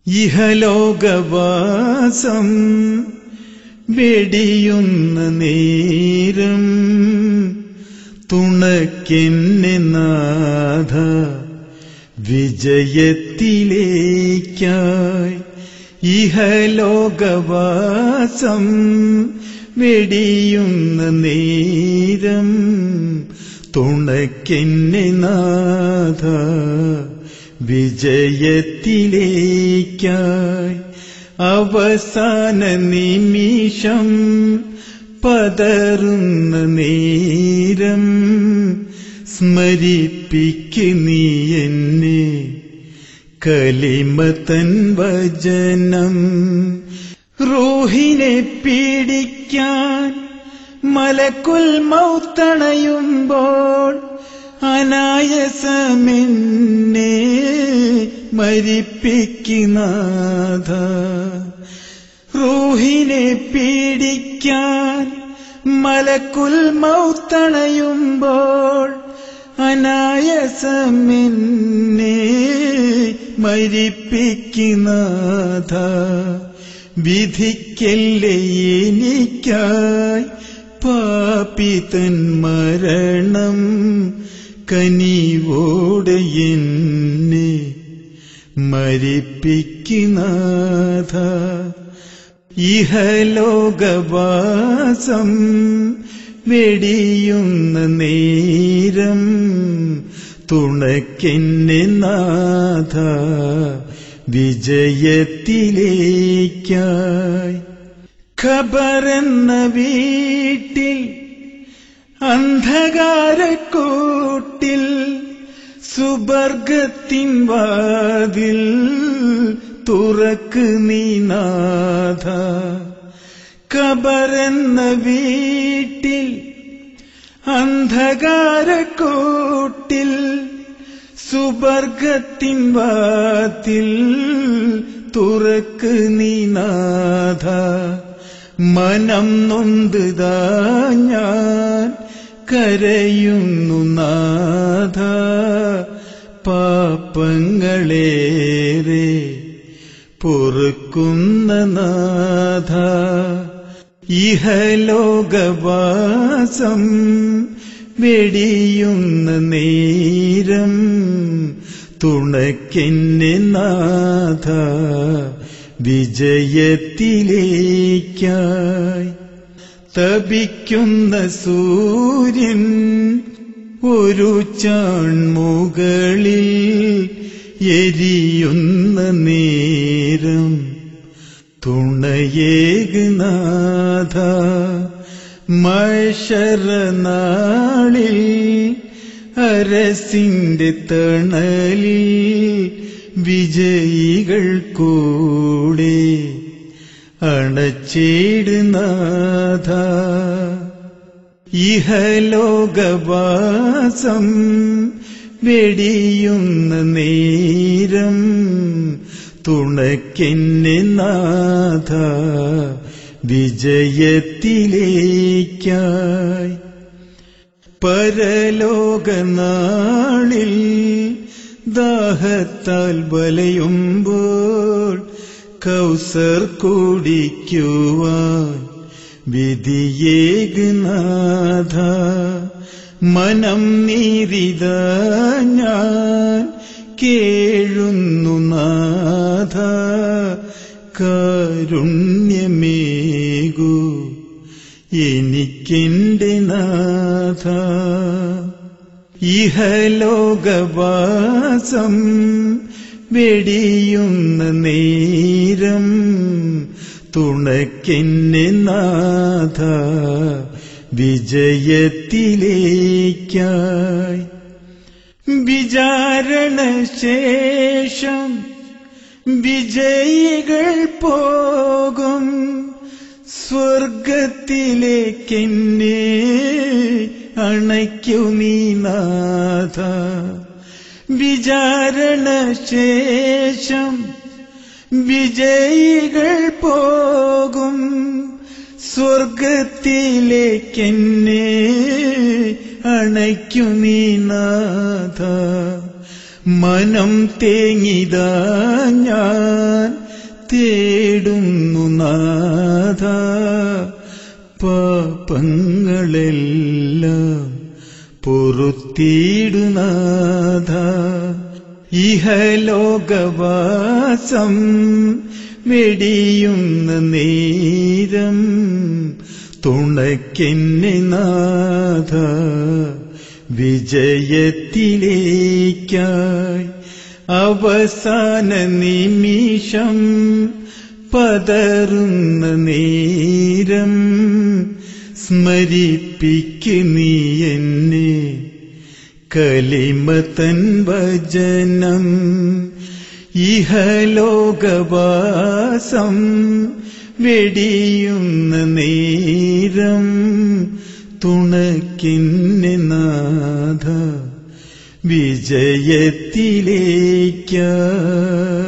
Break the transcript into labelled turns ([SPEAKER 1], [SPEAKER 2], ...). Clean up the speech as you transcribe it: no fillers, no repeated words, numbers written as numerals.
[SPEAKER 1] ഇഹലോകവാസം വെടിയുന്ന നേരം തുണയ്ക്കെന്നെ നാഥ വിജയത്തിലേക്കായി. ഇഹലോകവാസം വെടിയുന്ന നേരം തുണയ്ക്കെന്നെ നാഥ വിജയത്തിലേക്കായി. അവസാന നിമിഷം പതറുന്ന നേരം സ്മരിപ്പിക്ക് നീ എന്നെ കലിമതൻ വചനം. റൂഹിനെ പീഡിക്കാൻ മലക്കുൽ മൗത്തണയുമ്പോൾ അനായസമെന്നെ മരിപ്പിക്കുനാഥ. റൂഹിനെ പീഡിക്കാൻ മലക്കുൽ മൗത്തണയുമ്പോൾ അനായസമെന്നെ മരിപ്പിക്കുനാഥ. വിധിക്കല്ലേ എനിക്കായി പാപിതൻ മരണം, കനിവോടെ എന്നെ മരിപ്പിക്കുനാഥ. ഇഹലോകവാസം വെടിയുന്ന നേരം തുണയ്ക്കെന്നെ നാഥ വിജയത്തിലേക്കായി. ഖബറെന്ന വീട്ടിൽ അന്ധകാരക്കൂട്ടിൽ സുബർഗത്തിൻ വാതിൽ തുറക്ക് നീ നാഥ. ഖബറെന്ന വീട്ടിൽ അന്ധകാരക്കൂട്ടിൽ സുബർഗത്തിൻ വാതിൽ തുറക്ക് നീ നാഥ. മനം നൊന്തുതാ ഞാൻ കരയുന്നു നാഥ. പാപങ്ങളേറെ പൊറുക്കുന്ന നാഥ. ഇഹലോകവാസം വെടിയുന്ന നേരം തുണയ്ക്കെന്നെ നാഥ വിജയത്തിലേക്കായി. തപിക്കുന്ന സൂര്യൻ ഒരു ചാൺമുകളിൽ എരിയുന്ന നേരം തുണയേകുനാഥ. മഹ്ശറനാളിൽ അരസിന്റെ തണലിൽ വിജയികൾ കൂടെ അണച്ചിടുനാഥ. ഇഹലോകവാസം വെടിയുന്ന നേരം തുണയ്ക്കെന്നെ നാഥ വിജയത്തിലേക്കായി. പരലോകനാളിൽ ദാഹത്താൽ വലയുമ്പോൾ കൗസർ കുടിക്കുവാൻ വിധിയേകുനാഥ. മനം നീറിത ഞാൻ കേഴുന്നു നാഥ. കാരുണ്യമേകൂ എനിക്കെന്റെ നാഥ. ഇഹലോകവാസം വെടിയുന്ന നേരം തുണയ്ക്കെന്നെ നാഥ വിജയത്തിലേക്കായി. വിചാരണ ശേഷം വിജയികൾ പോകും സ്വർഗത്തിലേക്കെന്നെ അണയ്ക്കു നീ നാഥ. വിചാരണ ശേഷം വിജയികൾ പോകും സ്വർഗത്തിലേക്കെന്നെ അണയ്ക്കു നീ നാഥ. മനം തേങ്ങിതാ ഞാൻ തേടുന്നു നാഥ, പാപങ്ങളെല്ലാം പൊറുത്തിടുനാഥ. ഇഹലോകവാസം വെടിയുന്ന നേരം തുണയ്ക്കെന്നെ നാഥ, വിജയത്തിലേക്കായി. അവസാന നിമിഷം പതറുന്ന നേരം സ്മരിപ്പിക്ക് നീ എന്നെ കലിമതൻ വചനം. ഇഹലോകവാസം വെടിയുന്ന നേരം തുണയ്ക്കെന്നെ നാഥ, വിജയത്തിലേക്കായി.